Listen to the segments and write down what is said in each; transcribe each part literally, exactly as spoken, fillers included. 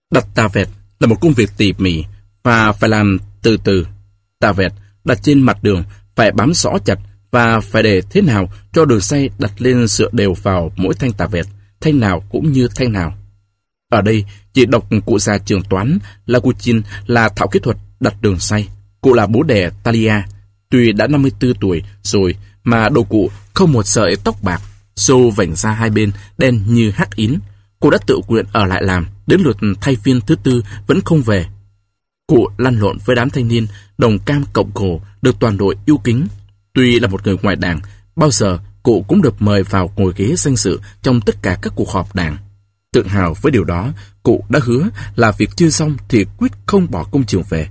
Đặt tà vẹt là một công việc tỉ mỉ và phải làm từ từ. Tà vẹt đặt trên mặt đường phải bám xõ chặt và phải để thế nào cho đường xay đặt lên dựa đều vào mỗi thanh tà vẹt, thanh nào cũng như thanh nào. Ở đây chỉ đọc cụ già trường toán Laguchin là thạo kỹ thuật đặt đường xay. Cụ là bố đẻ Talia, tuy đã năm mươi tư tuổi rồi mà đầu cụ không một sợi tóc bạc, râu vảnh ra hai bên đen như hắc ín. Cụ đã tự nguyện ở lại làm, đến lượt thay phiên thứ tư vẫn không về. Cụ lăn lộn với đám thanh niên đồng cam cộng khổ, được toàn đội yêu kính. Tuy là một người ngoài đảng, bao giờ cụ cũng được mời vào ngồi ghế danh dự trong tất cả các cuộc họp đảng. Tự hào với điều đó, cụ đã hứa là việc chưa xong thì quyết không bỏ công trường về.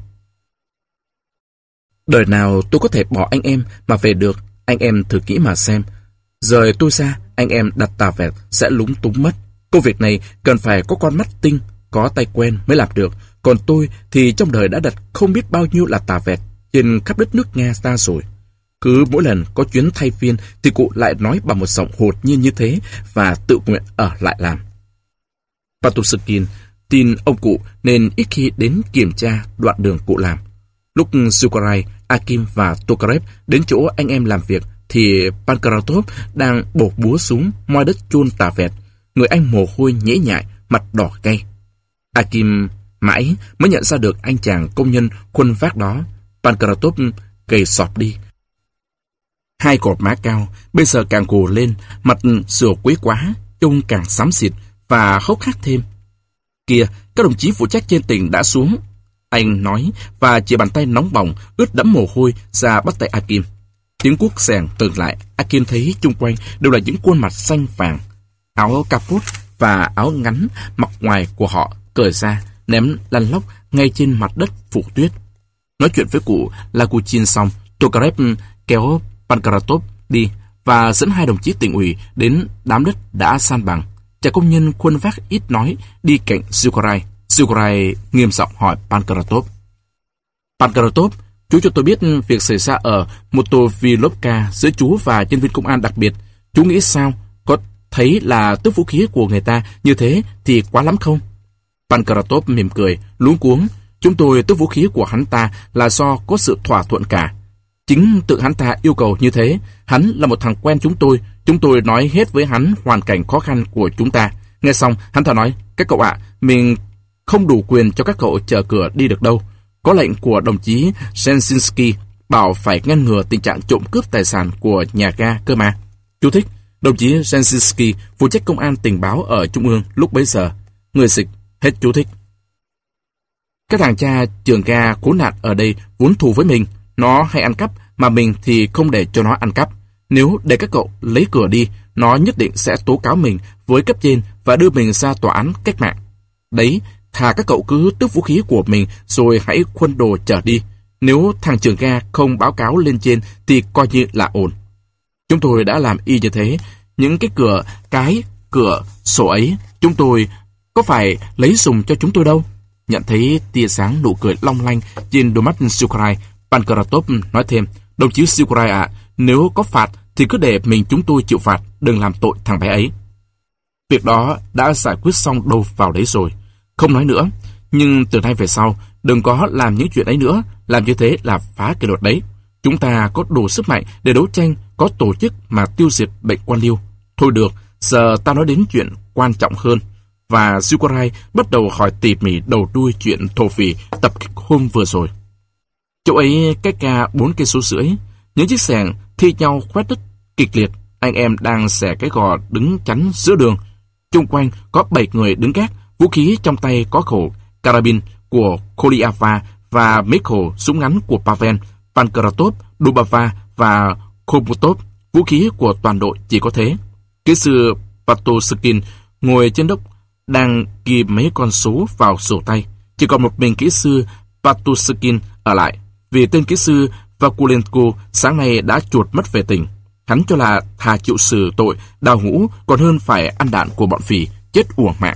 Đời nào tôi có thể bỏ anh em mà về được, anh em thử kỹ mà xem. Rời tôi ra, anh em đặt tà vẹt sẽ lúng túng mất. Công việc này cần phải có con mắt tinh, có tay quen mới làm được. Còn tôi thì trong đời đã đặt không biết bao nhiêu là tà vẹt trên khắp đất nước Nga ta rồi. Cứ mỗi lần có chuyến thay phiên thì cụ lại nói bằng một giọng hồn nhiên như thế và tự nguyện ở lại làm. Patushkin tin ông cụ nên ít khi đến kiểm tra đoạn đường cụ làm. Lúc Zukarai, Akim và Tokarev đến chỗ anh em làm việc thì Pankratov đang bổ búa xuống moi đất chôn tà vẹt. Người anh mồ hôi nhễ nhại, mặt đỏ gay. Akim mãi mới nhận ra được anh chàng công nhân khuân vác đó. Pankratov gầy sọp đi. Hai cột má cao, bây giờ càng gồ lên, mặt sửa quấy quá, trông càng xám xịt và hốc hác thêm. Kìa, các đồng chí phụ trách trên tỉnh đã xuống. Anh nói và chỉ bàn tay nóng bỏng, ướt đẫm mồ hôi ra bắt tay Akim. Tiếng cuốc xèng từng lại, Akim thấy chung quanh đều là những khuôn mặt xanh vàng. Áo caput và áo ngắn mặc ngoài của họ cởi ra, ném lăn lóc ngay trên mặt đất phủ tuyết. Nói chuyện với cụ Laguchin xong, Tokarev kéo Pankratov đi và dẫn hai đồng chí tỉnh ủy đến đám đất đã san bằng. Chàng công nhân khuân vác ít nói đi cạnh Zukarai. Zukarai nghiêm giọng hỏi Pankratov. Pankratov, chú cho tôi biết việc xảy ra ở Motovilovka giữa chú và nhân viên công an đặc biệt. Chú nghĩ sao? Có thấy là tước vũ khí của người ta như thế thì quá lắm không? Pankratov mỉm cười, luống cuống. Chúng tôi tước vũ khí của hắn ta là do có sự thỏa thuận cả. Chính tự hắn ta yêu cầu như thế. Hắn là một thằng quen chúng tôi. Chúng tôi nói hết với hắn hoàn cảnh khó khăn của chúng ta. Nghe xong, hắn ta nói, các cậu ạ, mình không đủ quyền cho các cậu chờ cửa đi được đâu. Có lệnh của đồng chí Jensinsky bảo phải ngăn ngừa tình trạng trộm cướp tài sản của nhà ga cơ mà. Chú thích, đồng chí Jensinsky phụ trách công an tình báo ở Trung ương lúc bấy giờ. Người dịch, hết chú thích. Các thằng cha trường ga khốn nạn ở đây vốn thù với mình. Nó hay ăn cắp, mà mình thì không để cho nó ăn cắp. Nếu để các cậu lấy cửa đi, nó nhất định sẽ tố cáo mình với cấp trên và đưa mình ra tòa án cách mạng. Đấy, thà các cậu cứ tước vũ khí của mình rồi hãy khuân đồ trở đi. Nếu thằng trường ga không báo cáo lên trên thì coi như là ổn. Chúng tôi đã làm y như thế. Những cái cửa, cái cửa sổ ấy, chúng tôi có phải lấy dùng cho chúng tôi đâu. Nhận thấy tia sáng nụ cười long lanh trên đôi mắt Zukarai, Pankratov nói thêm, đồng chí Zukarai ạ, nếu có phạt thì cứ để mình chúng tôi chịu phạt, đừng làm tội thằng bé ấy. Việc đó đã giải quyết xong đâu vào đấy rồi. Không nói nữa, nhưng từ nay về sau, đừng có làm những chuyện ấy nữa, làm như thế là phá kỷ luật đấy. Chúng ta có đủ sức mạnh để đấu tranh, có tổ chức mà tiêu diệt bệnh quan liêu. Thôi được, giờ ta nói đến chuyện quan trọng hơn. Và Zukarai bắt đầu hỏi tỉ mỉ đầu đuôi chuyện thổ phỉ tập kích hôm vừa rồi. Chỗ ấy cách ca bốn cây số rưỡi, những chiếc xẻng thi nhau khoét đất kịch liệt. Anh em đang xẻ cái gò đứng chắn giữa đường. Chung quanh có bảy người đứng gác, vũ khí trong tay có khẩu carabin của Kolyava và mấy khẩu súng ngắn của Pavel, Pankratov, Dubava và Khomutov. Vũ khí của toàn đội chỉ có thế. Kỹ sư Patushkin ngồi trên đốc đang ghi mấy con số vào sổ tay. Chỉ còn một mình kỹ sư Patushkin ở lại, vì tên kỹ sư Vakulenko sáng nay đã chuột mất về tỉnh. Hắn cho là thà chịu xử tội đào ngũ còn hơn phải ăn đạn của bọn phỉ, chết uổng mạng.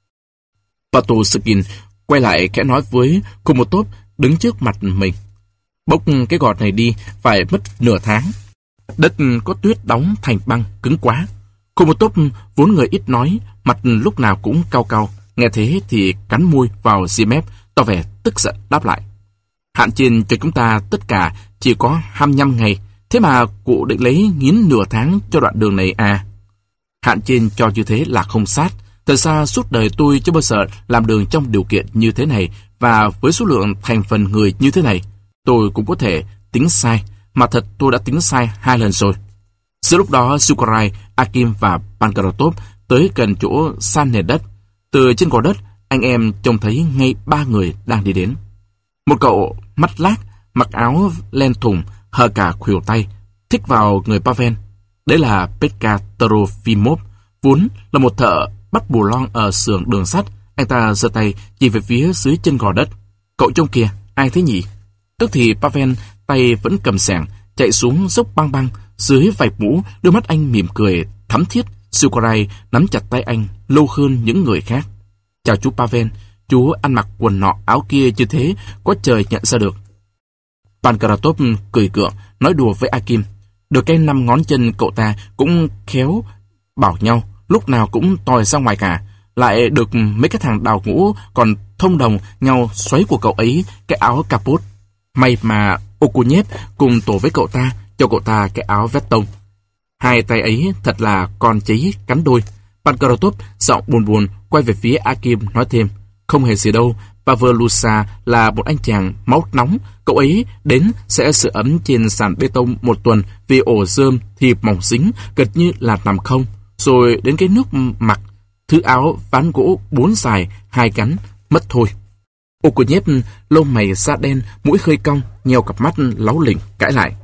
Patushkin quay lại khẽ nói với Komotov đứng trước mặt mình. Bốc cái gọt này đi phải mất nửa tháng. Đất có tuyết đóng thành băng cứng quá. Komotov vốn người ít nói, mặt lúc nào cũng cau cau. nghe thế thì cắn môi vào ria mép, tỏ vẻ tức giận đáp lại. Hạn trên cho chúng ta tất cả chỉ có hai mươi lăm ngày, thế mà cụ định lấy nghiến nửa tháng cho đoạn đường này à? Hạn trên cho như thế là không sát. Thật ra suốt đời tôi chưa bao giờ làm đường trong điều kiện như thế này, và với số lượng thành phần người như thế này, tôi cũng có thể tính sai, mà thật tôi đã tính sai hai lần rồi. Giữa lúc đó, Sukarai, Akim và Pankratov tới gần chỗ san nền đất. Từ trên gò đất, anh em trông thấy ngay ba người đang đi đến. Một cậu mắt lác, mặc áo len thùng, hở cả khuỷu tay, thích vào người Pavel. Đấy là Petka Trofimov, vốn là một thợ bắt bù lon ở xưởng đường sắt. Anh ta giơ tay chỉ về phía dưới chân gò đất. Cậu trông kìa, ai thế nhỉ? Tức thì Pavel tay vẫn cầm xẻng, chạy xuống dốc băng băng. Dưới vạch mũ, đôi mắt anh mỉm cười thắm thiết. Sukarai nắm chặt tay anh lâu hơn những người khác. Chào chú Pavel, chú ăn mặc quần nọ áo kia như thế, có trời nhận ra được. Pankratov cười cợt nói đùa với Akim. Được cái năm ngón chân cậu ta cũng khéo bảo nhau, lúc nào cũng tòi ra ngoài cả. Lại được mấy cái thằng đào ngũ còn thông đồng nhau xoáy của cậu ấy cái áo capot. May mà Okunev cùng tổ với cậu ta, cho cậu ta cái áo vét tông. Hai tay ấy thật là con cháy cắn đôi. Pankratov giọng buồn buồn quay về phía Akim nói thêm. Không hề gì đâu, Pavel Lusa là một anh chàng máu nóng. Cậu ấy đến sẽ sưởi ấm trên sàn bê tông một tuần vì ổ rơm thì mỏng dính, gần như là nằm không. Rồi đến cái nước mặc, thứ áo ván gỗ bốn dài, hai cánh, mất thôi. Okunev lông mày da đen, mũi hơi cong, nheo cặp mắt láu lỉnh cãi lại.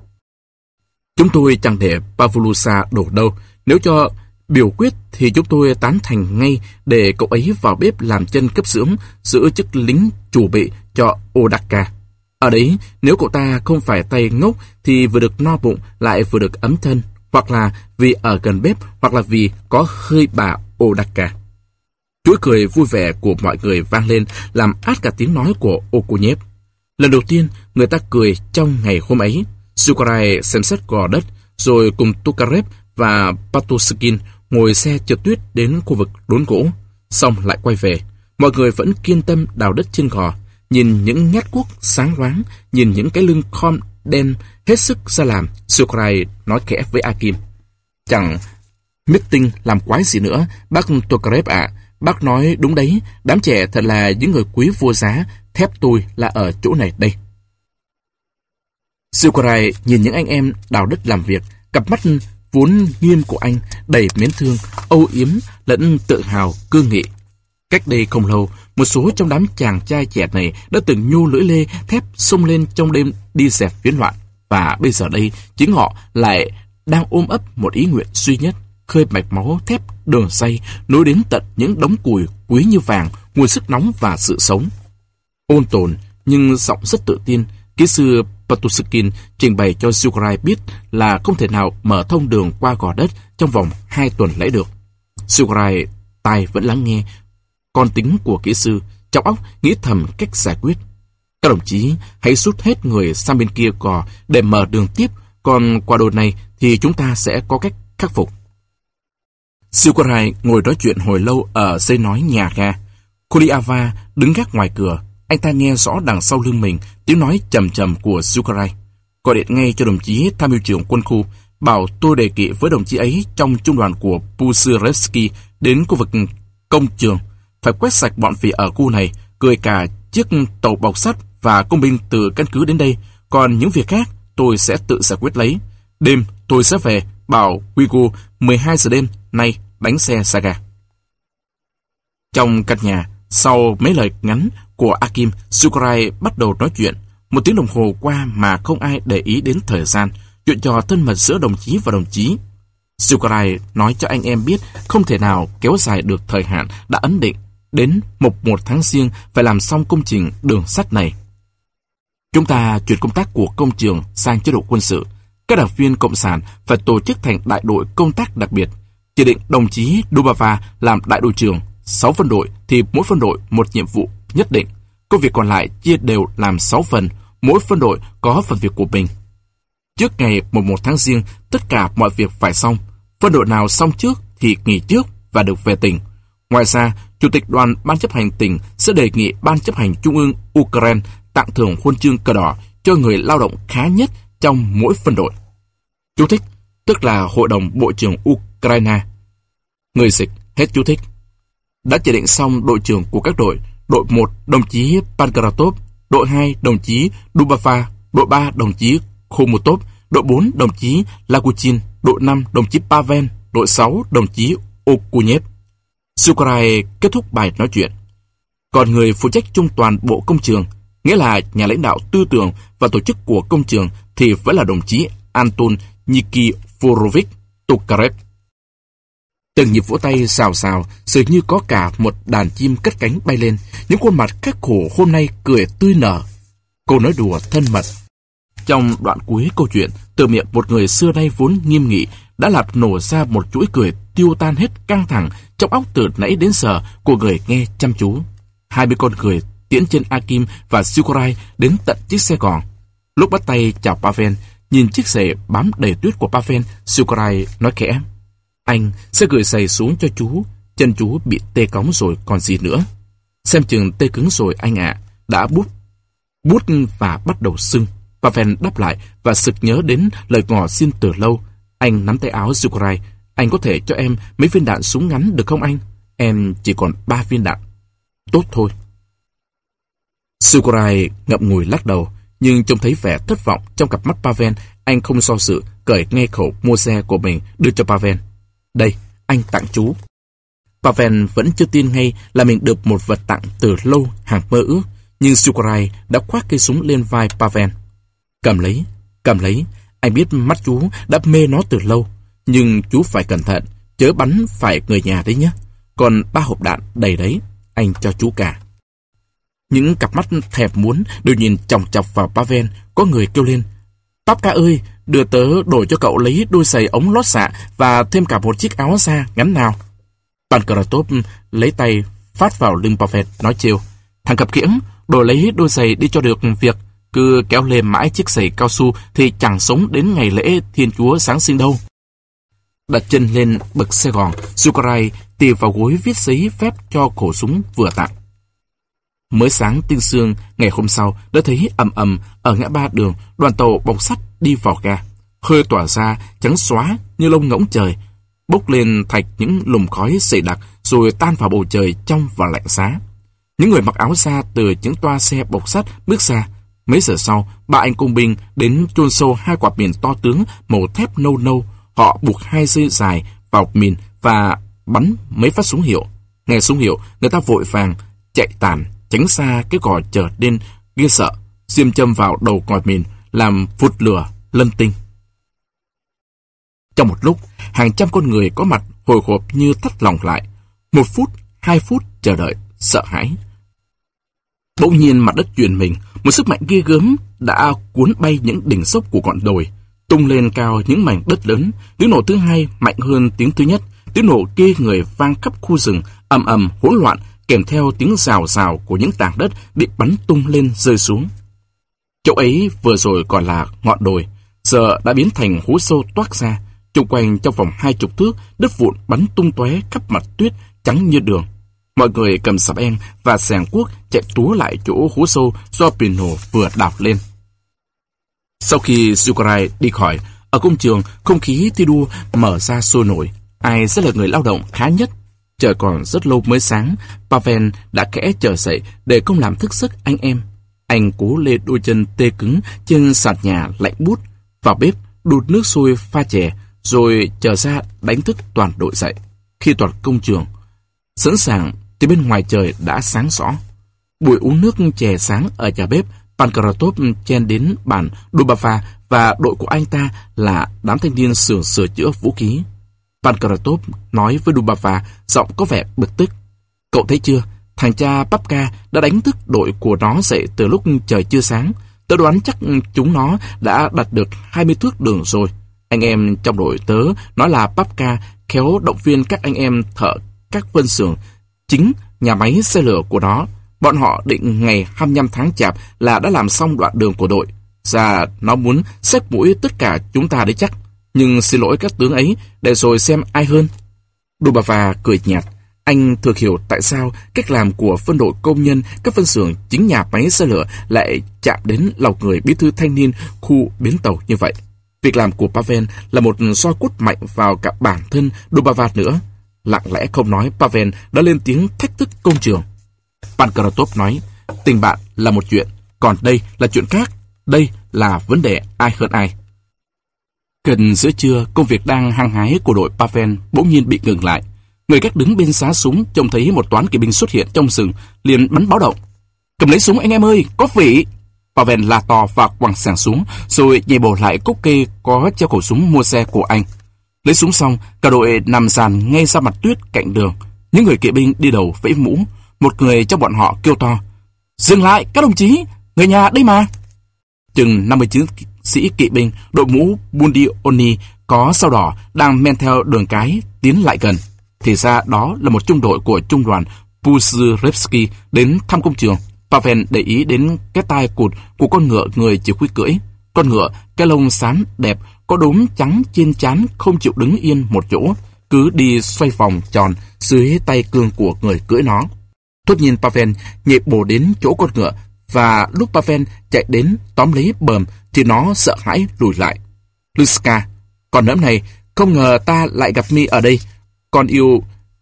Chúng tôi chẳng để Pavel Lusa đổ đâu. Nếu cho biểu quyết thì chúng tôi tán thành ngay để cậu ấy vào bếp làm chân cấp dưỡng, giữ chức lính chủ bị cho Odaka. Ở đấy, nếu cậu ta không phải tay ngốc thì vừa được no bụng lại vừa được ấm thân, hoặc là vì ở gần bếp, hoặc là vì có hơi bà Odaka. Chuỗi cười vui vẻ của mọi người vang lên, làm át cả tiếng nói của Okunev. Lần đầu tiên, người ta cười trong ngày hôm ấy. Sukarai xem xét gò đất, rồi cùng Tokarev và Patoskin ngồi xe trượt tuyết đến khu vực đốn gỗ, xong lại quay về. Mọi người vẫn kiên tâm đào đất trên gò, nhìn những nhát cuốc sáng loáng, nhìn những cái lưng khom đen hết sức ra làm. Sukarai nói khẽ với Akim. Chẳng meeting làm quái gì nữa, bác Tokarev ạ. Bác nói đúng đấy, đám trẻ thật là những người quý vô giá, thép tôi là ở chỗ này đây. Sukarai nhìn những anh em đào đất làm việc, cặp mắt vốn nghiêm của anh đầy mến thương, âu yếm lẫn tự hào cương nghị. Cách đây không lâu, một số trong đám chàng trai trẻ này đã từng nhô lưỡi lê thép xông lên trong đêm đi dẹp phiến loạn, và bây giờ đây chính họ lại đang ôm ấp một ý nguyện duy nhất, khơi mạch máu thép đường dây nối đến tận những đống củi quý như vàng, nguồn sức nóng và sự sống. Ôn tồn nhưng giọng rất tự tin, kỹ sư Patoskin trình bày cho Sukarai biết là không thể nào mở thông đường qua gò đất trong vòng hai tuần lễ được. Sukarai tai vẫn lắng nghe con tính của kỹ sư, trong óc nghĩ thầm cách giải quyết. Các đồng chí hãy rút hết người sang bên kia gò để mở đường tiếp, còn qua đồi này thì chúng ta sẽ có cách khắc phục. Sukarai ngồi nói chuyện hồi lâu ở dây nói nhà ga. Kuliava đứng gác ngoài cửa. Anh ta nghe rõ đằng sau lưng mình tiếng nói trầm trầm của Sukarai. Gọi điện ngay cho đồng chí tham mưu trưởng quân khu, bảo tôi đề nghị với đồng chí ấy trong trung đoàn của Pusirevsky đến khu vực công trường, phải quét sạch bọn phỉ ở khu này, gửi cả chiếc tàu bọc sắt và công binh từ căn cứ đến đây. Còn những việc khác tôi sẽ tự giải quyết lấy. Đêm tôi sẽ về, bảo Quigo mười hai giờ đêm nay đánh xe Saga. Trong căn nhà, sau mấy lời ngắn của Akim, Sukarai bắt đầu nói chuyện. Một tiếng đồng hồ qua mà không ai để ý đến thời gian, chuyện trò thân mật giữa đồng chí và đồng chí. Sukarai nói cho anh em biết không thể nào kéo dài được thời hạn đã ấn định. Đến mùng một tháng Giêng phải làm xong công trình đường sắt này. Chúng ta chuyển công tác của công trường sang chế độ quân sự. Các đảng viên cộng sản phải tổ chức thành đại đội công tác đặc biệt, chỉ định đồng chí Dubava làm đại đội trưởng. Sáu phân đội thì mỗi phân đội một nhiệm vụ nhất định. Công việc còn lại chia đều làm sáu phần, mỗi phân đội có phần việc của mình. Trước ngày mùng một tháng Giêng, tất cả mọi việc phải xong. Phân đội nào xong trước thì nghỉ trước và được về tỉnh. Ngoài ra, Chủ tịch đoàn Ban chấp hành tỉnh sẽ đề nghị Ban chấp hành Trung ương Ukraine tặng thưởng huân chương cờ đỏ cho người lao động khá nhất trong mỗi phân đội. Chú thích, tức là Hội đồng Bộ trưởng Ukraine. Người dịch, hết chú thích. Đã chỉ định xong đội trưởng của các đội. Đội một, đồng chí Pankratov. Đội hai, đồng chí Dubava. Đội ba, đồng chí Khomutov. Đội bốn, đồng chí Laguchin. Đội năm, đồng chí Pavel. Đội sáu, đồng chí Okunev. Sukarai kết thúc bài nói chuyện. Còn người phụ trách trung toàn bộ công trường, nghĩa là nhà lãnh đạo tư tưởng và tổ chức của công trường, thì vẫn là đồng chí Anton Nikiforovich Tokarev. Từng nhịp vỗ tay xào xào, dường như có cả một đàn chim cất cánh bay lên. Những khuôn mặt khắc khổ hôm nay cười tươi nở. Cô nói đùa thân mật. Trong đoạn cuối câu chuyện, từ miệng một người xưa nay vốn nghiêm nghị đã làm nổ ra một chuỗi cười tiêu tan hết căng thẳng trong óc từ nãy đến giờ của người nghe chăm chú. Hai mươi con người tiễn chân Akim và Sukarai đến tận chiếc xe còn. Lúc bắt tay chào Pavel, nhìn chiếc giày bám đầy tuyết của Pavel, Sukarai nói khẽ: "Anh sẽ gửi giày xuống cho chú, chân chú bị tê cóng rồi còn gì nữa. Xem chừng tê cứng rồi anh ạ." Đã bút bút và bắt đầu sưng. Pavel đáp lại và sực nhớ đến lời ngỏ xin từ lâu. Anh nắm tay áo Sukarai: "Anh có thể cho em mấy viên đạn súng ngắn được không anh? Em chỉ còn ba viên đạn." "Tốt thôi." Sukarai ngậm ngùi lắc đầu, nhưng trông thấy vẻ thất vọng trong cặp mắt Pavel, anh không do dự cởi ngay khẩu mua xe của mình đưa cho Pavel. "Đây, anh tặng chú." Pavel vẫn chưa tin ngay là mình được một vật tặng từ lâu hàng mơ ước, nhưng Sukarai đã khoác cây súng lên vai Pavel. "Cầm lấy, cầm lấy, anh biết mắt chú đã mê nó từ lâu, nhưng chú phải cẩn thận, chớ bắn phải người nhà đấy nhé. Còn ba hộp đạn đầy đấy, anh cho chú cả." Những cặp mắt thèm muốn đều nhìn chòng chọc vào Pavel. Có người kêu lên: "Papka ơi, đưa tớ đổi cho cậu lấy đôi giày ống lót xạ và thêm cả một chiếc áo da ngắn nào." Pankratov lấy tay phát vào lưng Pavel, nói trêu: "Thằng cặp kiễng, đổi lấy đôi giày đi cho được việc, cứ kéo lê mãi chiếc giày cao su thì chẳng sống đến ngày lễ Thiên Chúa Giáng sinh đâu." Đặt chân lên bậc xe gòn, Sukarai tì vào gối viết giấy phép cho khẩu súng vừa tặng. Mới sáng tinh sương ngày hôm sau đã thấy ầm ầm ở ngã ba đường đoàn tàu bọc sắt đi vào ga, hơi tỏa ra trắng xóa như lông ngỗng trời, bốc lên thạch những lùm khói dày đặc rồi tan vào bầu trời trong và lạnh giá. Những người mặc áo da từ những toa xe bọc sắt bước ra. Mấy giờ sau, ba anh công binh đến chôn sâu hai quả mìn to tướng màu thép nâu nâu. Họ buộc hai dây dài vào mìn và bắn mấy phát súng hiệu. Nghe súng hiệu, người ta vội vàng chạy tàn, tránh xa cái cò chợt lên ghê sợ, diêm châm vào đầu còi mìn, làm phụt lửa lân tinh. Trong một lúc, hàng trăm con người có mặt hồi hộp như thắt lòng lại. Một phút, hai phút chờ đợi, sợ hãi. Bỗng nhiên mặt đất chuyển mình, một sức mạnh ghê gớm đã cuốn bay những đỉnh dốc của ngọn đồi, tung lên cao những mảnh đất lớn. Tiếng nổ thứ hai mạnh hơn tiếng thứ nhất. Tiếng nổ ghê người vang khắp khu rừng, ầm ầm hỗn loạn, kèm theo tiếng rào rào của những tảng đất bị bắn tung lên rơi xuống. Chỗ ấy vừa rồi còn là ngọn đồi, giờ đã biến thành hố sâu toác ra. Chung quanh trong vòng hai chục thước, đất vụn bắn tung tóe khắp mặt tuyết trắng như đường. Mọi người cầm sạp en và xẻng cuốc chạy túa lại chỗ hố sâu do Pino vừa đào lên. Sau khi Sukarai đi khỏi, ở công trường không khí thi đua mở ra sôi nổi. Ai sẽ là người lao động khá nhất? Trời còn rất lâu mới sáng, Pavel đã khẽ trở dậy để không làm thức giấc anh em. Anh cố lê đôi chân tê cứng trên sàn nhà lạnh buốt, vào bếp đun nước sôi pha chè, rồi trở ra đánh thức toàn đội dậy. Khi toàn công trường sẵn sàng thì bên ngoài trời đã sáng rõ. Buổi uống nước chè sáng ở nhà bếp, Pankratov chen đến bàn Dubava và đội của anh ta là đám thanh niên xưởng sửa chữa vũ khí. Pankratov nói với Dubava, giọng có vẻ bực tức: "Cậu thấy chưa, thằng cha Papka đã đánh thức đội của nó dậy từ lúc trời chưa sáng. Tớ đoán chắc chúng nó đã đặt được hai mươi thước đường rồi. Anh em trong đội tớ nói là Papka khéo động viên các anh em thợ các phân xưởng chính nhà máy xe lửa của nó. Bọn họ định ngày hai mươi lăm tháng chạp là đã làm xong đoạn đường của đội. Ra nó muốn xếp mũi tất cả chúng ta đấy chắc. Nhưng xin lỗi các tướng ấy, để rồi xem ai hơn." Dubava cười nhạt: Anh thực hiểu tại sao cách làm của phân đội công nhân, các phân xưởng, chính nhà máy xe lửa lại chạm đến lòng người bí thư thanh niên khu bến tàu như vậy. Việc làm của Pavel là một soi cút mạnh vào cả bản thân Đubava nữa. Lặng lẽ không nói, Pavel đã lên tiếng thách thức công trường. Pankratov nói, tình bạn là một chuyện, còn đây là chuyện khác. Đây là vấn đề ai hơn ai. Gần giữa trưa, công việc đang hăng hái của đội Pavel bỗng nhiên bị ngừng lại. Người gác đứng bên xá súng trông thấy một toán kỵ binh xuất hiện trong rừng, liền bắn báo động. Cầm lấy súng anh em ơi, có vị! Pavel la to và quăng sàng súng, rồi nhảy bổ lại cốc kê có treo khẩu súng mua xe của anh. Lấy súng xong, cả đội nằm dàn ngay ra mặt tuyết cạnh đường. Những người kỵ binh đi đầu vẫy mũ. Một người trong bọn họ kêu to, dừng lại các đồng chí, người nhà đây mà. Chừng năm mươi chiến sĩ kỵ binh đội mũ Bundioni có sao đỏ đang men theo đường cái tiến lại gần. Thì ra đó là một trung đội của trung đoàn Puzyrevsky đến thăm công trường. Pavel để ý đến cái tai cụt của con ngựa người chỉ huy cưỡi. Con ngựa, cái lông xám đẹp, có đốm trắng trên trán, không chịu đứng yên một chỗ, cứ đi xoay vòng tròn dưới tay cương của người cưỡi nó.突nhiên Pavel nhảy bổ đến chỗ con ngựa, và lúc Pavel chạy đến tóm lấy bờm thì nó sợ hãi lùi lại. Luska, con nấm này, không ngờ ta lại gặp mi ở đây. Con yêu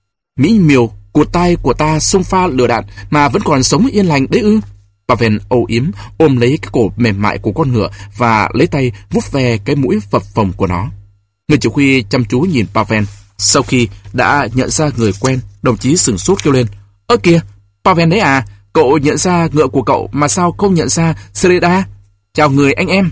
mỹ miều của tay của ta xông pha lửa đạn mà vẫn còn sống yên lành đấy ư? Pavel âu yếm ôm lấy cái cổ mềm mại của con ngựa và lấy tay vuốt ve cái mũi phập phồng của nó. Người chỉ huy chăm chú nhìn Pavel. Sau khi đã nhận ra người quen, đồng chí sửng sốt kêu lên, ơ kìa, Pavel đấy à, cậu nhận ra ngựa của cậu mà sao không nhận ra Sereda? Chào người anh em.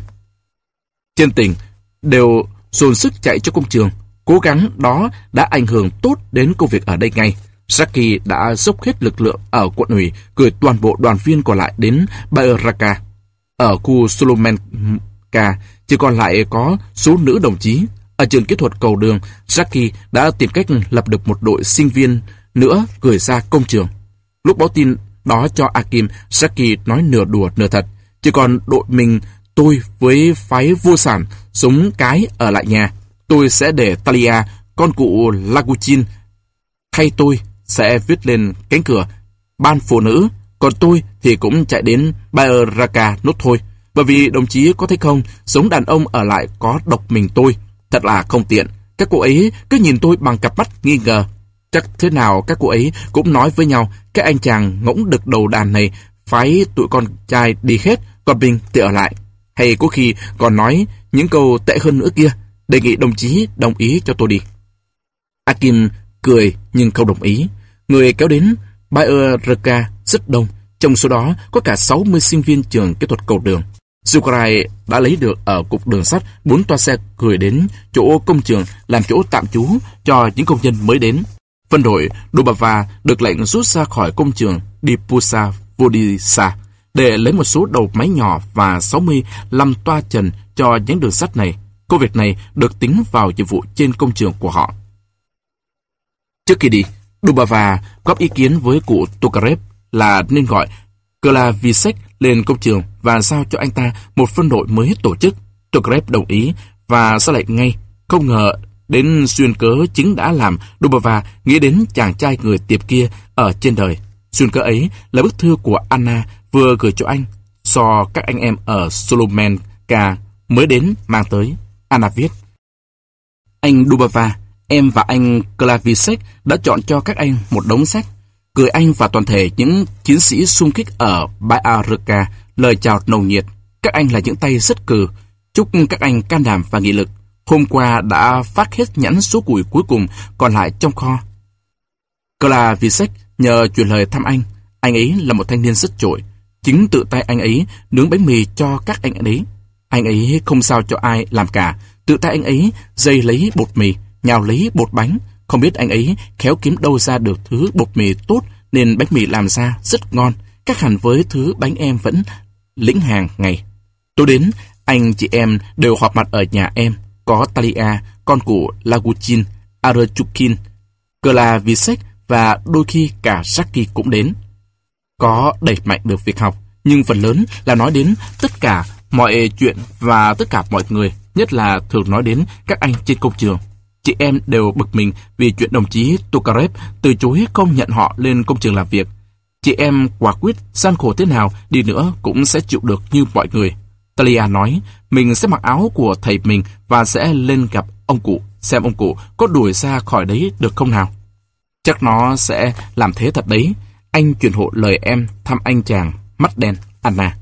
Trên tỉnh đều dồn sức chạy cho công trường. Cố gắng đó đã ảnh hưởng tốt đến công việc ở đây ngay. Saki đã dốc hết lực lượng ở quận ủy, gửi toàn bộ đoàn viên còn lại đến Bayraka. Ở khu Solomenka chỉ còn lại có số nữ đồng chí. Ở trường kỹ thuật cầu đường, Saki đã tìm cách lập được một đội sinh viên nữa gửi ra công trường. Lúc báo tin đó cho Akim, Saki nói nửa đùa nửa thật. Chỉ còn đội mình, tôi với phái vô sản, súng cái ở lại nhà. Tôi sẽ để Talia, con cụ Laguchin, thay tôi sẽ viết lên cánh cửa ban phụ nữ, còn tôi thì cũng chạy đến Bayraka nốt thôi. Bởi vì đồng chí có thấy không, sống đàn ông ở lại có độc mình tôi, thật là không tiện. Các cô ấy cứ nhìn tôi bằng cặp mắt nghi ngờ. Chắc thế nào các cô ấy cũng nói với nhau, cái anh chàng ngỗng đực đầu đàn này phái tụi con trai đi hết, còn mình thì ở lại. Hay có khi còn nói những câu tệ hơn nữa kia, đề nghị đồng chí đồng ý cho tôi đi. Akim cười nhưng không đồng ý. Người kéo đến Bayraka rất đông, trong số đó có cả sáu mươi sinh viên trường kỹ thuật cầu đường. Zukarai đã lấy được ở cục đường sắt bốn toa xe gửi đến chỗ công trường làm chỗ tạm trú cho những công nhân mới đến. Phân đội Dubava được lệnh rút ra khỏi công trường đi Pusa Vodisa để lấy một số đầu máy nhỏ và sáu mươi lăm toa trần cho nhánh đường sắt này. Công việc này được tính vào nhiệm vụ trên công trường của họ. Trước khi đi, Dubava góp ý kiến với cụ Tokarev là nên gọi Klavisek lên công trường và giao cho anh ta một phân đội mới tổ chức. Tokarev đồng ý và ra lệnh ngay. Không ngờ đến xuyên cớ chính đã làm Dubava nghĩ đến chàng trai người tiệp kia ở trên đời. Xuyên cớ ấy là bức thư của Anna vừa gửi cho anh do các anh em ở Solomenka mới đến mang tới. Anna viết: Anh Dubava, em và anh Klavisek đã chọn cho các anh một đống sách, gửi anh và toàn thể những chiến sĩ xung kích ở Bayraka lời chào nồng nhiệt. Các anh là những tay rất cừ. Chúc các anh can đảm và nghị lực. Hôm qua đã phát hết nhãn số củi cuối cùng còn lại trong kho. Klavisek nhờ truyền lời thăm anh. Anh ấy là một thanh niên rất trội. Chính tự tay anh ấy nướng bánh mì cho các anh ấy. Anh ấy không sao cho ai làm cả. Tự tay anh ấy dây lấy bột mì, nhào lấy bột bánh. Không biết anh ấy khéo kiếm đâu ra được thứ bột mì tốt nên bánh mì làm ra rất ngon, khác hẳn với thứ bánh em vẫn lĩnh hàng ngày. Tối đến, anh chị em đều họp mặt ở nhà em. Có Talia, con cụ Laguchin, Archukin, Klavisek và đôi khi cả Saki cũng đến. Có đẩy mạnh được việc học, nhưng phần lớn là nói đến tất cả mọi chuyện và tất cả mọi người, nhất là thường nói đến các anh trên công trường. Chị em đều bực mình vì chuyện đồng chí Tokarev từ chối không nhận họ lên công trường làm việc. Chị em quả quyết gian khổ thế nào đi nữa cũng sẽ chịu được như mọi người. Talia nói mình sẽ mặc áo của thầy mình và sẽ lên gặp ông cụ, xem ông cụ có đuổi ra khỏi đấy được không nào. Chắc nó sẽ làm thế thật đấy. Anh truyền hộ lời em thăm anh chàng mắt đen Anna.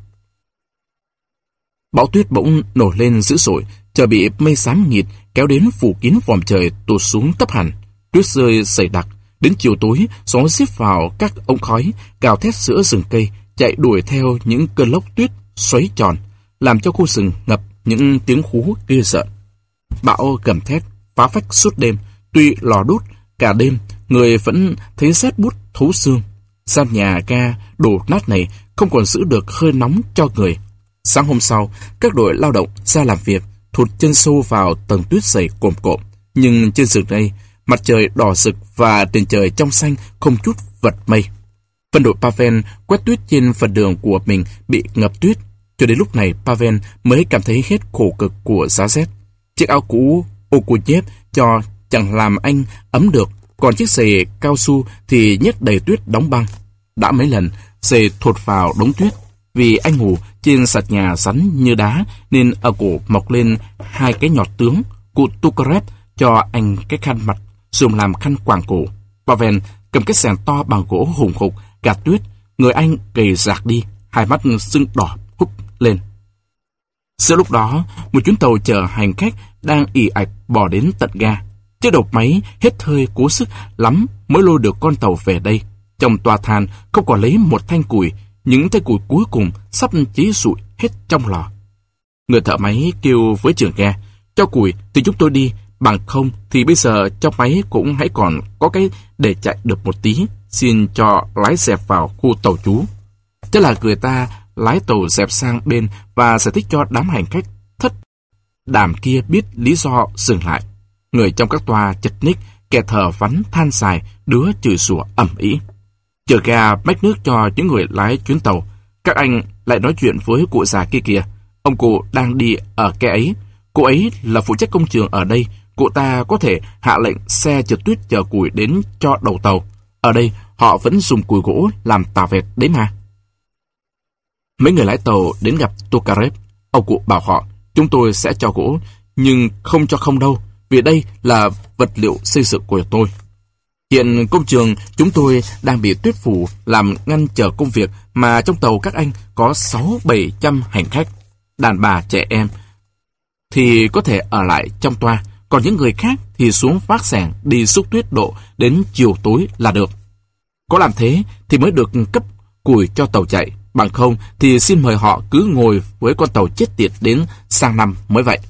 Bão tuyết bỗng nổi lên dữ dội, trời bị mây xám nghịt kéo đến phủ kín vòm trời tụt xuống tấp hẳn. Tuyết rơi dày đặc. Đến chiều tối, gió xiết vào các ống khói, gào thét giữa rừng cây, chạy đuổi theo những cơn lốc tuyết xoáy tròn, làm cho khu rừng ngập những tiếng hú ghê rợn. Bão gầm thét, phá phách suốt đêm, tuy lò đốt cả đêm, người vẫn thấy rét buốt thấu xương. Gian nhà ga đổ nát này không còn giữ được hơi nóng cho người. Sáng hôm sau, các đội lao động ra làm việc, thụt chân sâu vào tầng tuyết dày cộm cộm. Nhưng trên rừng đây, mặt trời đỏ rực và nền trời trong xanh không chút vật mây. Phân đội Pavel quét tuyết trên phần đường của mình bị ngập tuyết. Cho đến lúc này Pavel mới cảm thấy hết khổ cực của giá rét. Chiếc áo cũ Okuyev cho chẳng làm anh ấm được, còn chiếc giày cao su thì nhét đầy tuyết đóng băng. Đã mấy lần giày thụt vào đống tuyết. Vì anh ngủ trên sạt nhà rắn như đá nên ở cổ mọc lên hai cái nhọt tướng. Cụ Tokarev cho anh cái khăn mặt dùng làm khăn quàng cổ. Pavel cầm cái xẻng to bằng gỗ hùng hục gạt tuyết. Người anh gầy rạc đi, hai mắt sưng đỏ húp lên. Giữa lúc đó, một chuyến tàu chở hành khách đang ì ạch bò đến tận ga. Chiếc đầu máy hết hơi cố sức lắm mới lôi được con tàu về đây. Trong toa than không còn lấy một thanh củi, những thanh củi cuối cùng sắp cháy rụi hết trong lò. Người thợ máy kêu với trưởng ga, cho củi thì chúng tôi đi, bằng không thì bây giờ trong máy cũng hãy còn có cái để chạy được một tí, xin cho lái dẹp vào khu tàu trú. Thế là người ta lái tàu dẹp sang bên và giải thích cho đám hành khách thất đàm kia biết lý do dừng lại. Người trong các toa chật ních, kẻ thở vắn than dài, đứa chửi rủa ầm ĩ. Chở ga mách nước cho những người lái chuyến tàu. Các anh lại nói chuyện với cụ già kia kìa. Ông cụ đang đi ở cái ấy. Cụ ấy là phụ trách công trường ở đây. Cụ ta có thể hạ lệnh xe trượt tuyết chở củi đến cho đầu tàu. Ở đây họ vẫn dùng củi gỗ làm tà vẹt đấy mà. Mấy người lái tàu đến gặp Tokarev. Ông cụ bảo họ, chúng tôi sẽ cho gỗ, nhưng không cho không đâu, vì đây là vật liệu xây dựng của tôi. Hiện công trường chúng tôi đang bị tuyết phủ làm ngăn trở công việc, mà trong tàu các anh có sáu bảy trăm hành khách, đàn bà trẻ em thì có thể ở lại trong toa, còn những người khác thì xuống vác xẻng đi xúc tuyết độ đến chiều tối là được. Có làm thế thì mới được cấp củi cho tàu chạy, bằng không thì xin mời họ cứ ngồi với con tàu chết tiệt đến sang năm mới vậy.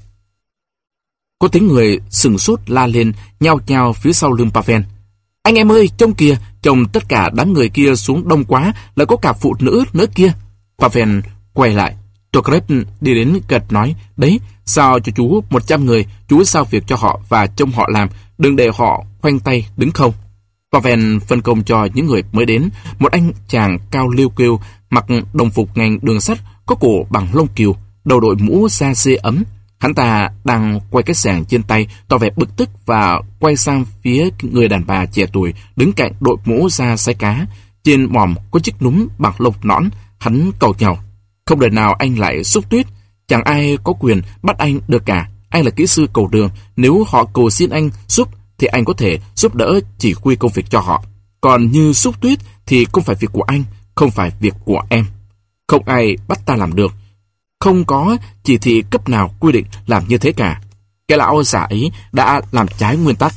Có tiếng người sừng sốt la lên nhao nhao phía sau lưng Pavel. Anh em ơi, trông kìa, trông tất cả đám người kia xuống đông quá, lại có cả phụ nữ nữa kia. Pavel quay lại. Tokarev đi đến gật nói, đấy, sao cho chú một trăm người, chú sao việc cho họ và trông họ làm, đừng để họ khoanh tay đứng không. Pavel phân công cho những người mới đến, một anh chàng cao liêu kêu, mặc đồng phục ngành đường sắt, có cổ bằng lông cừu, đầu đội mũ da dê ấm. Hắn ta đang quay cái xẻng trên tay, tỏ vẻ bực tức và quay sang phía người đàn bà trẻ tuổi đứng cạnh đội mũ da sái cá. Trên mỏm có chiếc núm bằng lông nõn. Hắn cầu nhàu, không đời nào anh lại xúc tuyết, chẳng ai có quyền bắt anh được cả. Anh là kỹ sư cầu đường, nếu họ cầu xin anh giúp thì anh có thể giúp đỡ chỉ huy công việc cho họ. Còn như xúc tuyết thì không phải việc của anh, không phải việc của em. Không ai bắt ta làm được. Không có chỉ thị cấp nào quy định làm như thế cả. Cái lão giả ấy đã làm trái nguyên tắc.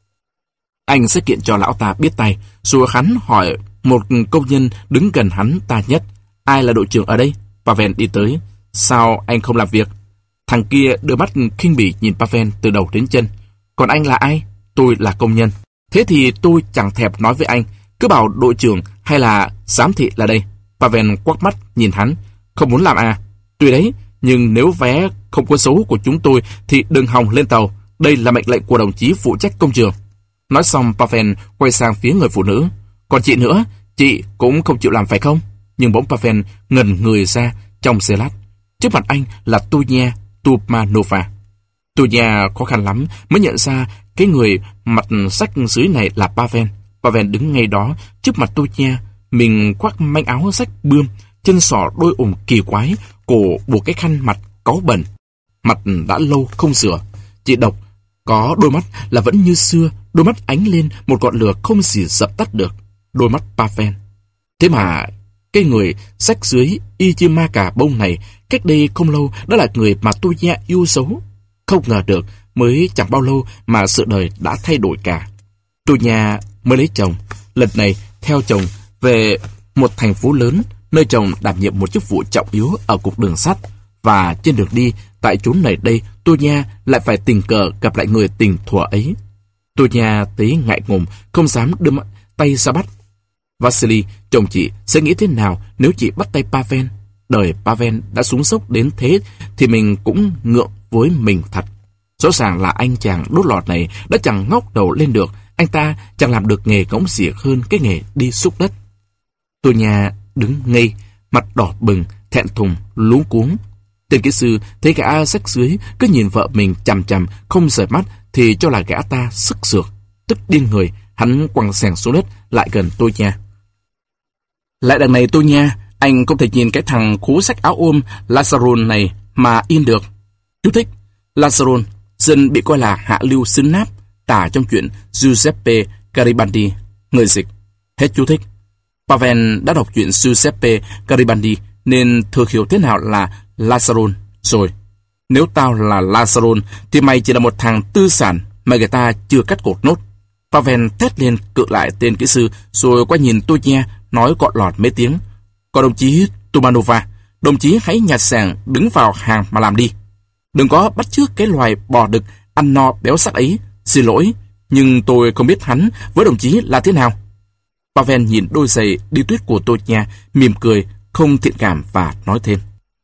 Anh sẽ kiện cho lão ta biết tay, rồi hắn hỏi một công nhân đứng gần hắn ta nhất. Ai là đội trưởng ở đây? Pavel đi tới. Sao anh không làm việc? Thằng kia đưa mắt khinh bỉ nhìn Pavel từ đầu đến chân. Còn anh là ai? Tôi là công nhân. Thế thì tôi chẳng thèm nói với anh. Cứ bảo đội trưởng hay là giám thị là đây. Pavel quắc mắt nhìn hắn. Không muốn làm à? Tuy đấy, nhưng nếu vé không có số của chúng tôi thì đừng hòng lên tàu. Đây là mệnh lệnh của đồng chí phụ trách công trường. Nói xong Pavel quay sang phía người phụ nữ. Còn chị nữa, chị cũng không chịu làm phải không? Nhưng bỗng Pavel ngần người ra trong giây lát. Trước mặt anh là Tunya Tumanova. Tunya khó khăn lắm mới nhận ra cái người mặt rách rưới này là Pavel. Pavel đứng ngay đó trước mặt tôi nha. Mình khoác manh áo rách bươm, chân sỏ đôi ủng kỳ quái, cổ buộc cái khăn mặt cáu bẩn. Mặt đã lâu không rửa, chỉ độc có đôi mắt là vẫn như xưa, đôi mắt ánh lên một ngọn lửa không gì dập tắt được, đôi mắt Pavel. Thế mà cái người rách rưới y như ma cà bông này cách đây không lâu đã là người mà tôi nha yêu dấu. Không ngờ được mới chẳng bao lâu mà sự đời đã thay đổi cả. Tôi nha mới lấy chồng, lần này theo chồng về một thành phố lớn, nơi chồng đảm nhiệm một chức vụ trọng yếu ở cục đường sắt. Và trên đường đi tại chốn này đây, tôi nha lại phải tình cờ gặp lại người tình thuở ấy. Tôi nha thấy ngại ngùng, không dám đưa tay ra bắt. Vasily, chồng chị sẽ nghĩ thế nào nếu chị bắt tay Pavel? Đời Pavel đã xuống dốc đến thế thì mình cũng ngượng với mình thật. Rõ ràng là anh chàng đốt lọt này đã chẳng ngóc đầu lên được. Anh ta chẳng làm được nghề gõng xiếc hơn cái nghề đi xúc đất. Tôi nha đứng ngây, mặt đỏ bừng, thẹn thùng, luống cuống. Tên kỹ sư thấy gã rách rưới cứ nhìn vợ mình chằm chằm, không rời mắt thì cho là gã ta sức sược. Tức điên người, hắn quăng xẻng xuống đất lại gần tôi nha. Lại đằng này tôi nha, anh không thể nhìn cái thằng khố xách áo ôm Lazaron này mà yên được. Chú thích: Lazaron, dân bị coi là hạ lưu xứng náp, tả trong chuyện Giuseppe Garibaldi. Người dịch. Hết chú thích. Pavel đã đọc chuyện Giuseppe Garibaldi nên thừa hiểu thế nào là Lazaron rồi. Nếu tao là Lazaron thì mày chỉ là một thằng tư sản mà người ta chưa cắt cột nốt. Pavel thét lên cự lại tên kỹ sư rồi qua nhìn tôi nha, nói gọn lọt mấy tiếng. Còn đồng chí Tumanova, đồng chí hãy nhặt sàng đứng vào hàng mà làm đi. Đừng có bắt chước cái loài bò đực ăn no béo sắc ấy. Xin lỗi, nhưng tôi không biết hắn với đồng chí là thế nào. Pavel nhìn đôi giày đi tuyết của tôi nha, mỉm cười, không thiện cảm và nói thêm.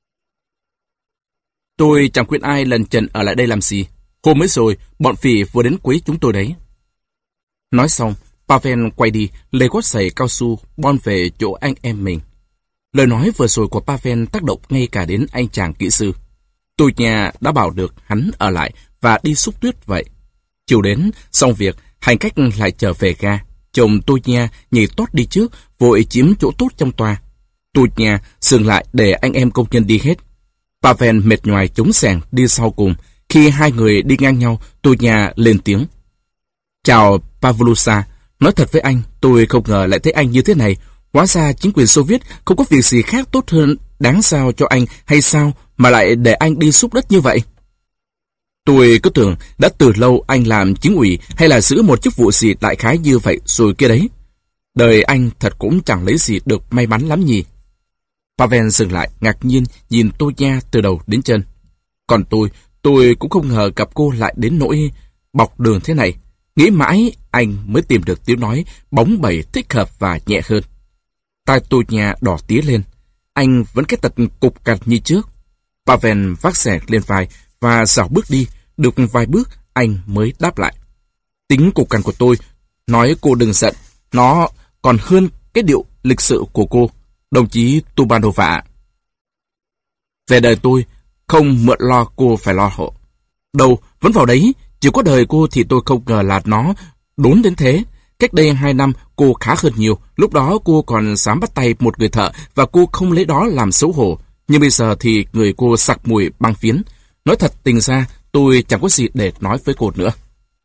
Tôi chẳng khuyên ai lần trần ở lại đây làm gì. Hôm mới rồi, bọn phỉ vừa đến quấy chúng tôi đấy. Nói xong, Pavel quay đi, lấy gót giày cao su, bon về chỗ anh em mình. Lời nói vừa rồi của Pavel tác động ngay cả đến anh chàng kỹ sư. Tôi nhà đã bảo được hắn ở lại và đi xúc tuyết vậy. Chiều đến, xong việc, hành khách lại trở về ga. Chồng tôi nha nhảy tót đi trước, vội chiếm chỗ tốt trong toa. Tôi nha dừng lại để anh em công nhân đi hết. Pavel mệt nhoài chống sèn đi sau cùng. Khi hai người đi ngang nhau, tôi nhà lên tiếng. Chào Pavlusa, nói thật với anh, tôi không ngờ lại thấy anh như thế này. Hóa ra chính quyền Xô Viết không có việc gì khác tốt hơn đáng sao cho anh hay sao mà lại để anh đi xúc đất như vậy. Tôi cứ tưởng đã từ lâu anh làm chính ủy hay là giữ một chức vụ gì đại khái như vậy rồi kia đấy. Đời anh thật cũng chẳng lấy gì được may mắn lắm nhỉ. Pavel dừng lại ngạc nhiên nhìn tôi nha từ đầu đến chân. Còn tôi, tôi cũng không ngờ gặp cô lại đến nỗi bọc đường thế này. Nghĩ mãi anh mới tìm được tiếng nói bóng bẩy thích hợp và nhẹ hơn. Tai tôi nhà đỏ tía lên. Anh vẫn cái tật cục cằn như trước. Pavel vác xẻ lên vai và dạo bước đi. Được vài bước anh mới đáp lại. Tính cục cằn của tôi, nói cô đừng giận, nó còn hơn cái điệu lịch sự của cô, đồng chí Tubanova. Về đời tôi, không mượn lo cô phải lo hộ. Đâu, vẫn vào đấy, chỉ có đời cô thì tôi không ngờ là nó đốn đến thế. Cách đây hai năm cô khá hơn nhiều, lúc đó cô còn dám bắt tay một người thợ và cô không lấy đó làm xấu hổ. Nhưng bây giờ thì người cô sặc mùi băng phiến. Nói thật tình ra, tôi chẳng có gì để nói với cô nữa.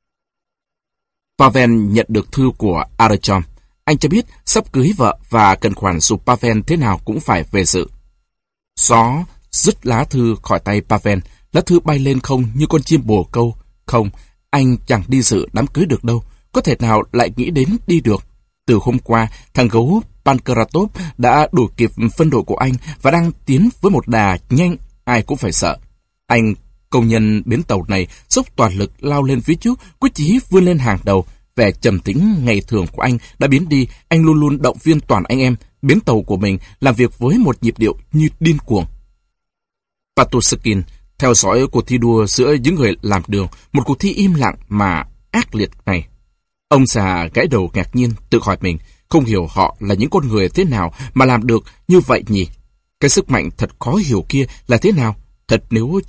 Pavel nhận được thư của Artyom. Anh cho biết sắp cưới vợ và cần khoản giúp Pavel thế nào cũng phải về dự. Gió dứt lá thư khỏi tay Pavel, lá thư bay lên không như con chim bồ câu. Không, anh chẳng đi dự đám cưới được đâu, có thể nào lại nghĩ đến đi được. Từ hôm qua, thằng gấu Pankratov đã đuổi kịp phân đội của anh và đang tiến với một đà nhanh, ai cũng phải sợ. Anh, công nhân bến tàu này, dốc toàn lực lao lên phía trước, quyết chí vươn lên hàng đầu. Vẻ trầm tĩnh ngày thường của anh đã biến đi, anh luôn luôn động viên toàn anh em bến tàu của mình làm việc với một nhịp điệu như điên cuồng. Patushkin theo dõi cuộc thi đua giữa những người làm đường, một cuộc thi im lặng mà ác liệt này. Ông già gãi đầu ngạc nhiên, tự hỏi mình, không hiểu họ là những con người thế nào mà làm được như vậy nhỉ? Cái sức mạnh thật khó hiểu kia là thế nào? Thật nếu trời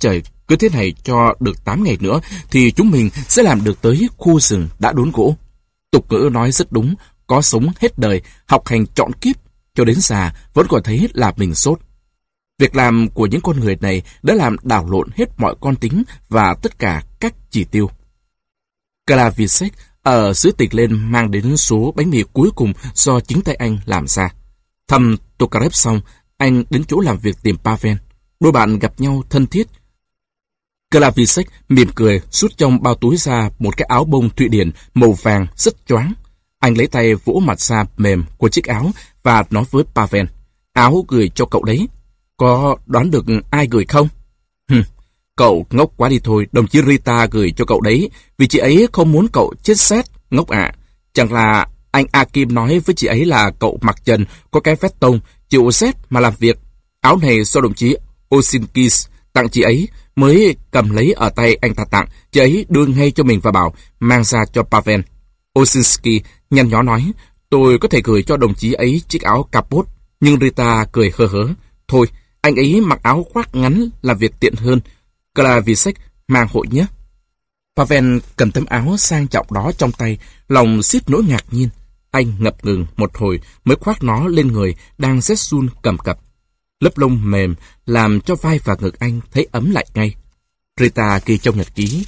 Cứ thế này cho được tám ngày nữa thì chúng mình sẽ làm được tới khu rừng đã đốn gỗ. Tục ngữ nói rất đúng, có sống hết đời, học hành trọn kiếp, cho đến già vẫn còn thấy là mình sốt. Việc làm của những con người này đã làm đảo lộn hết mọi con tính và tất cả các chỉ tiêu. Klavisek ở xứ tịch lên mang đến số bánh mì cuối cùng do chính tay anh làm ra. Thăm Tokarev xong, anh đến chỗ làm việc tìm Pavel. Đôi bạn gặp nhau thân thiết. Klavisek mỉm cười rút trong bao túi ra một cái áo bông Thụy Điển màu vàng rất choáng. Anh lấy tay vỗ mặt da mềm của chiếc áo và nói với Pavel: "Áo gửi cho cậu đấy. Có đoán được ai gửi không?" "Hừm, cậu ngốc quá đi thôi, đồng chí Rita gửi cho cậu đấy, vì chị ấy không muốn cậu chết sét, ngốc ạ. Chẳng là anh Akim nói với chị ấy là cậu mặc trần, có cái vest tông, chịu sét mà làm việc. Áo này do đồng chí Osinkis tặng chị ấy, mới cầm lấy ở tay anh ta tặng, chị ấy đưa ngay cho mình và bảo mang ra cho Pavel." Osinski nhăn nhó nói: "Tôi có thể gửi cho đồng chí ấy chiếc áo capot." Nhưng Rita cười hơ hớ: "Thôi, anh ấy mặc áo khoác ngắn làm việc tiện hơn. Klavisek mang hộ nhé." Pavel cầm tấm áo sang trọng đó trong tay, lòng xiết nỗi ngạc nhiên. Anh ngập ngừng một hồi mới khoác nó lên người đang rét run cầm cập. Lớp lông mềm làm cho vai và ngực anh thấy ấm lại ngay. Rita ghi trong nhật ký: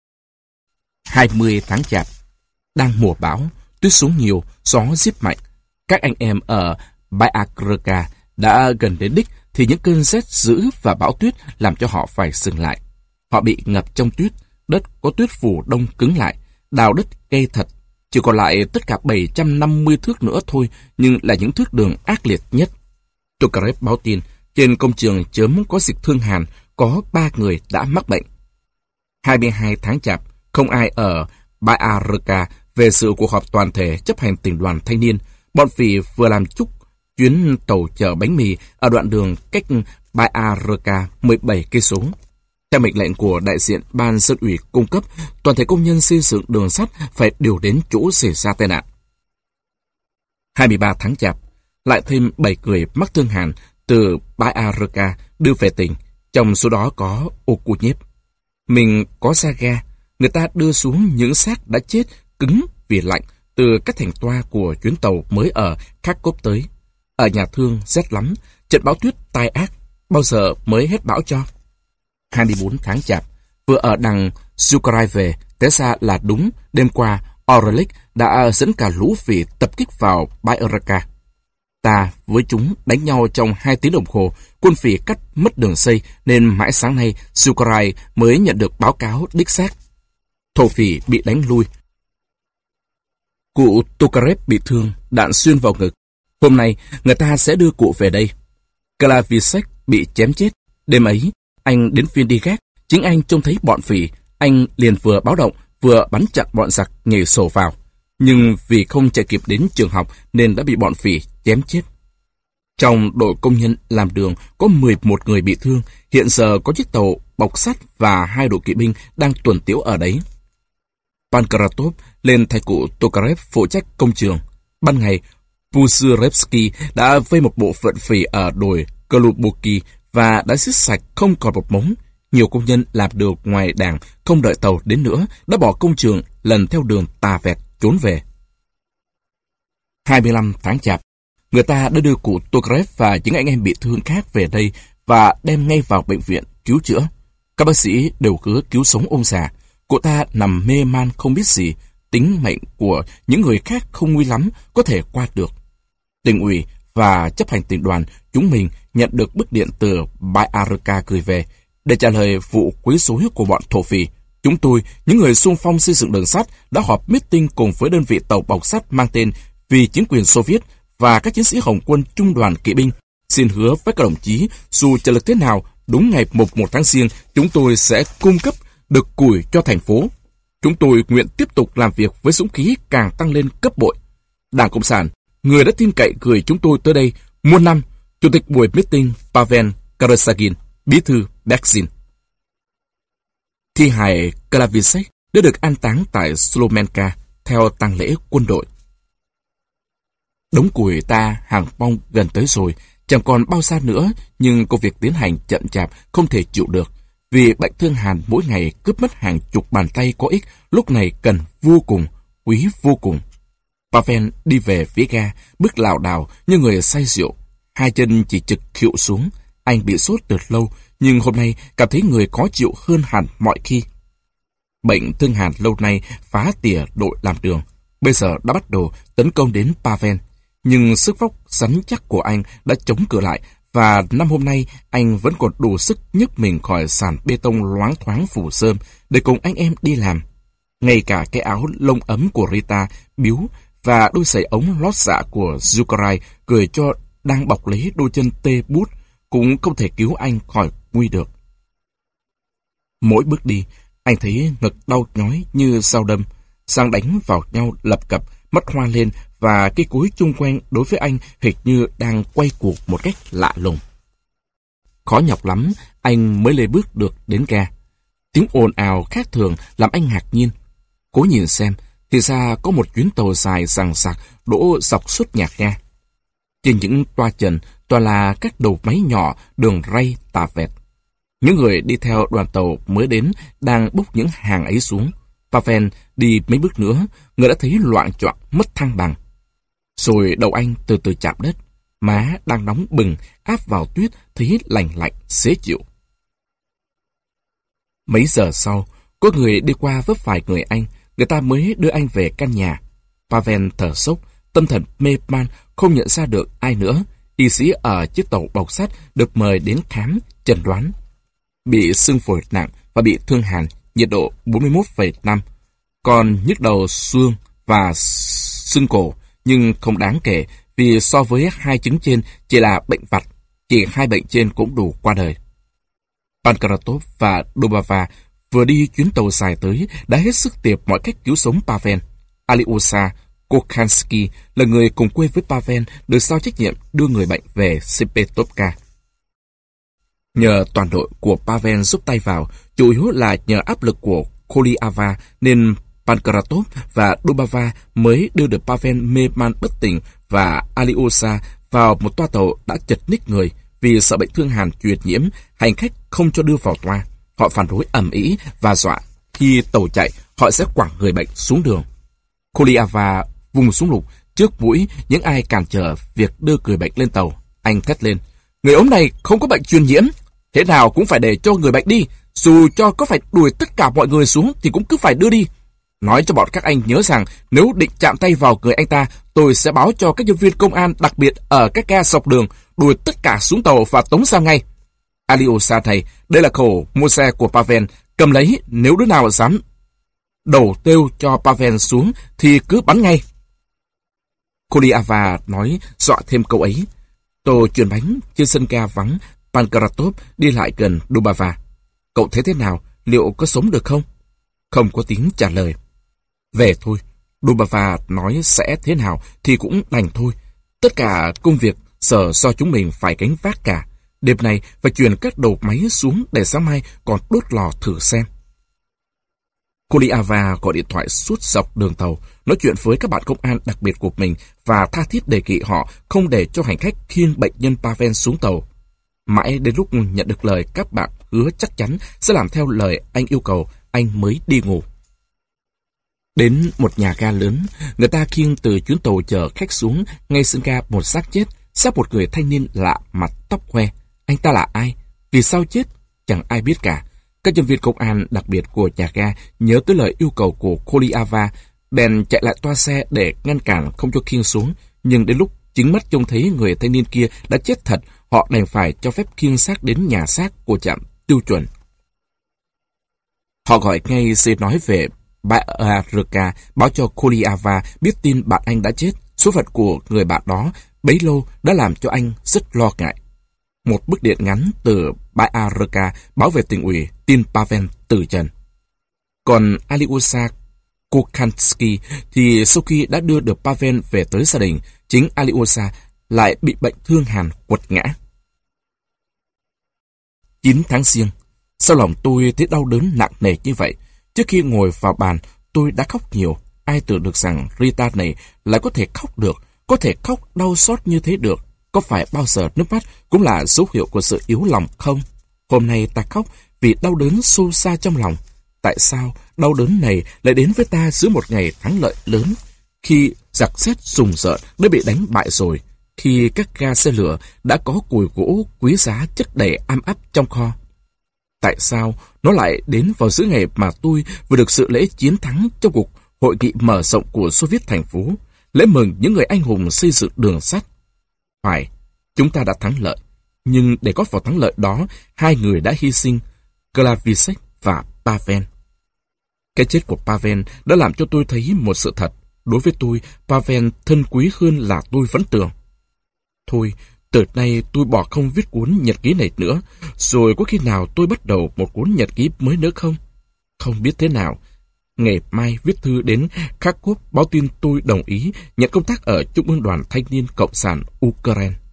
hai mươi tháng Chạp. Đang mùa bão, tuyết xuống nhiều, gió rít mạnh. Các anh em ở Byakrka đã gần đến đích thì những cơn rét dữ và bão tuyết làm cho họ phải dừng lại. Họ bị ngập trong tuyết, đất có tuyết phủ đông cứng lại, đào đất gây thật. Chỉ còn lại tất cả bảy trăm năm mươi thước nữa thôi, nhưng là những thước đường ác liệt nhất. Tokarev báo tin, trên công trường chớm có dịch thương hàn, có ba người đã mắc bệnh. hai mươi hai tháng Chạp, không ai ở Byakrka về sự cuộc họp toàn thể chấp hành tỉnh đoàn thanh niên. Bọn phỉ vừa làm chúc chuyến tàu chở bánh mì ở đoạn đường cách Byakrka mười bảy cây số. Theo mệnh lệnh của đại diện ban dân ủy cung cấp, toàn thể công nhân xây dựng đường sắt phải điều đến chỗ xảy ra tai nạn. hai mươi ba tháng Chạp, lại thêm bảy người mắc thương hàn từ Byakrka đưa về tỉnh, trong số đó có Okunev. Mình có ra ga, người ta đưa xuống những xác đã chết cứng vì lạnh từ các thành toa của chuyến tàu mới ở Kharkov tới. Ở nhà thương rét lắm, trận bão tuyết tai ác, bao giờ mới hết bão cho? hai mươi bốn tháng Chạp, vừa ở đằng Zukarai về, té ra là đúng, đêm qua Orlik đã dẫn cả lũ phỉ tập kích vào Byakrka. Ta với chúng đánh nhau trong hai tiếng đồng hồ, quân phỉ cắt mất đường xây nên mãi sáng nay Zukarai mới nhận được báo cáo đích xác. Thổ phỉ bị đánh lui. Cụ Tokarev bị thương, đạn xuyên vào ngực. Hôm nay, người ta sẽ đưa cụ về đây. Klavisek bị chém chết. Đêm ấy, anh đến phiên đi gác. Chính anh trông thấy bọn phỉ. Anh liền vừa báo động, vừa bắn chặn bọn giặc nhảy sổ vào. Nhưng vì không chạy kịp đến trường học nên đã bị bọn phỉ chém chết. Trong đội công nhân làm đường có mười một người bị thương. Hiện giờ có chiếc tàu bọc sắt và hai đội kỵ binh đang tuần tiễu ở đấy. Pankratov lên thay cụ Tokarev phụ trách công trường. Ban ngày, Pushirevsky đã vây một bộ phận phỉ ở đồi Kolubuki và đã giết sạch không còn một mống. Nhiều công nhân làm được ngoài đảng, không đợi tàu đến nữa, đã bỏ công trường lần theo đường tà vẹt trốn về. hai mươi lăm tháng Chạp, người ta đã đưa cụ Tokarev và những anh em bị thương khác về đây và đem ngay vào bệnh viện cứu chữa. Các bác sĩ đều hứa cứu sống ông già. Cụ ta nằm mê man không biết gì, tính mệnh của những người khác không nguy lắm, có thể qua được. Tỉnh ủy và chấp hành tỉnh đoàn chúng mình nhận được bức điện từ Byakrka gửi về. Để trả lời vụ quấy rối của bọn thổ phỉ, chúng tôi, những người xung phong xây dựng đường sắt, đã họp meeting cùng với đơn vị tàu bọc sắt mang tên Vì chính quyền Xô Viết và các chiến sĩ Hồng quân Trung đoàn Kỵ binh. Xin hứa với các đồng chí, dù trợ lực thế nào, đúng ngày mùng một tháng Giêng, chúng tôi sẽ cung cấp được củi cho thành phố. Chúng tôi nguyện tiếp tục làm việc với dũng khí càng tăng lên cấp bội. Đảng Cộng sản, người đã tin cậy gửi chúng tôi tới đây muôn năm. Chủ tịch buổi meeting Pavel Karasagin, bí thư Beksin. Thi hài Klavisek đã được an táng tại Slomenka theo tang lễ quân đội. Đống củi ta hàng bong gần tới rồi, chẳng còn bao xa nữa, nhưng công việc tiến hành chậm chạp không thể chịu được. Vì bệnh thương hàn mỗi ngày cướp mất hàng chục bàn tay có ích, lúc này cần vô cùng, quý vô cùng. Pavel đi về phía ga, bước lảo đảo như người say rượu. Hai chân chỉ trực khuỵu xuống. Anh bị sốt từ lâu, nhưng hôm nay cảm thấy người khó chịu hơn hẳn mọi khi. Bệnh thương hàn lâu nay phá tỉa đội làm đường, bây giờ đã bắt đầu tấn công đến Pavel. Nhưng sức vóc rắn chắc của anh đã chống cự lại, và năm hôm nay anh vẫn còn đủ sức nhấc mình khỏi sàn bê tông loáng thoáng phủ rơm để cùng anh em đi làm. Ngay cả cái áo lông ấm của Rita biếu và đôi giày ống lót dạ của Zukarai gửi cho đang bọc lấy đôi chân tê bút cũng không thể cứu anh khỏi nguy được. Mỗi bước đi, anh thấy ngực đau nhói như dao đâm, răng đánh vào nhau lập cập, mắt hoa lên, và cây cối chung quanh đối với anh hệt như đang quay cuộc một cách lạ lùng. Khó nhọc lắm, anh mới lê bước được đến ga. Tiếng ồn ào khác thường làm anh ngạc nhiên. Cố nhìn xem, thì ra có một chuyến tàu dài giằng sặc đổ dọc suốt nhà ga. Trên những toa trần toàn là các đầu máy nhỏ, đường ray tà vẹt. Những người đi theo đoàn tàu mới đến đang bốc những hàng ấy xuống. Pavel đi mấy bước nữa, người đã thấy loạng choạng mất thăng bằng. Rồi đầu anh từ từ chạm đất, má đang nóng bừng áp vào tuyết thấy lành lạnh dễ chịu. Mấy giờ sau, có người đi qua vấp phải người anh, người ta mới đưa anh về căn nhà. Pavel thở sốc, tâm thần mê man, không nhận ra được ai nữa. Y sĩ ở chiếc tàu bọc sắt được mời đến khám, chẩn đoán. Bị sưng phổi nặng và bị thương hàn, nhiệt độ bốn mươi mốt phẩy năm. Còn nhức đầu xương và sưng cổ, nhưng không đáng kể vì so với hai chứng trên chỉ là bệnh vặt, chỉ hai bệnh trên cũng đủ qua đời. Pankratov và Dobava vừa đi chuyến tàu dài tới đã hết sức tìm mọi cách cứu sống Pavel. Alyosha Kokhansky là người cùng quê với Pavel được giao trách nhiệm đưa người bệnh về Sepetovka. Nhờ toàn đội của Pavel giúp tay vào, chủ yếu là nhờ áp lực của Kolyava nên Pankratov và Dobava mới đưa được Pavel mê man bất tỉnh và Alyosha vào một toa tàu đã chật ních người vì sợ bệnh thương hàn truyền nhiễm, hành khách không cho đưa vào toa. Họ phản đối ầm ĩ và dọa khi tàu chạy họ sẽ quẳng người bệnh xuống đường. Kolyava vùng súng lục trước mũi những ai cản trở việc đưa người bệnh lên tàu. Anh thét lên: "Người ốm này không có bệnh truyền nhiễm, thế nào cũng phải để cho người bệnh đi, dù cho có phải đuổi tất cả mọi người xuống thì cũng cứ phải đưa đi. Nói cho bọn các anh nhớ rằng nếu định chạm tay vào người anh ta, tôi sẽ báo cho các nhân viên công an đặc biệt ở các ga dọc đường, đuổi tất cả xuống tàu và tống sang ngay. Alyosha thầy, đây là khẩu mua xe của Pavel, cầm lấy, nếu đứa nào dám đầu têu cho Pavel xuống thì cứ bắn ngay." Kolyava nói dọa thêm câu ấy. Tổ chuyển bánh trên sân ga vắng. Pankratov đi lại gần Dobava. "Cậu thấy thế nào? Liệu có sống được không?" Không có tiếng trả lời. "Về thôi." Dobava nói sẽ thế nào thì cũng đành thôi. Tất cả công việc giờ do chúng mình phải gánh vác cả. Đêm nay phải chuyển các đầu máy xuống để sáng mai còn đốt lò thử xem. Kolyava gọi điện thoại suốt dọc đường tàu, nói chuyện với các bạn công an đặc biệt của mình và tha thiết đề nghị họ không để cho hành khách khiêng bệnh nhân Pavel xuống tàu. Mãi đến lúc nhận được lời các bạn hứa chắc chắn sẽ làm theo lời anh yêu cầu, anh mới đi ngủ. Đến một nhà ga lớn, người ta khiêng từ chuyến tàu chở khách xuống ngay sân ga một xác chết, xác một người thanh niên lạ mặt tóc hoe. Anh ta là ai? Vì sao chết? Chẳng ai biết cả. Các nhân viên công an đặc biệt của nhà ga nhớ tới lời yêu cầu của Kolyava, bèn chạy lại toa xe để ngăn cản không cho khiêng xuống. Nhưng đến lúc chính mắt trông thấy người thanh niên kia đã chết thật, họ đành phải cho phép khiêng xác đến nhà xác của trạm tiêu chuẩn. Họ gọi ngay xe nói về Bayarka, báo cho Kolyava biết tin bạn anh đã chết. Số phận của người bạn đó bấy lâu đã làm cho anh rất lo ngại. Một bức điện ngắn từ Bayarka báo về tỉnh ủy tin Pavel từ trần. Còn Alyosha Kokhansky thì sau khi đã đưa được Pavel về tới gia đình, chính Alyosha lại bị bệnh thương hàn quật ngã. chín tháng Giêng, sao lòng tôi thấy đau đớn nặng nề như vậy? Trước khi ngồi vào bàn, tôi đã khóc nhiều. Ai tưởng được rằng Rita này lại có thể khóc được, có thể khóc đau xót như thế được. Có phải bao giờ nước mắt cũng là dấu hiệu của sự yếu lòng không? Hôm nay ta khóc vì đau đớn sâu xa trong lòng. Tại sao đau đớn này lại đến với ta giữa một ngày thắng lợi lớn, khi giặc xét rùng rợn đã bị đánh bại rồi, khi các ga xe lửa đã có cùi gỗ quý giá chất đầy am ắp trong kho? Tại sao nó lại đến vào giữa ngày mà tôi vừa được dự lễ chiến thắng trong cuộc hội nghị mở rộng của Xô Viết thành phố, lễ mừng những người anh hùng xây dựng đường sắt? Phải, chúng ta đã thắng lợi, nhưng để có vào thắng lợi đó, hai người đã hy sinh, Clavisex và Pavel. Cái chết của Pavel đã làm cho tôi thấy một sự thật. Đối với tôi, Pavel thân quý hơn là tôi vẫn tưởng. Thôi, từ nay tôi bỏ không viết cuốn nhật ký này nữa, rồi có khi nào tôi bắt đầu một cuốn nhật ký mới nữa không? Không biết thế nào. Ngày mai viết thư đến Kharkov báo tin tôi đồng ý nhận công tác ở Trung ương đoàn Thanh niên Cộng sản Ukraine.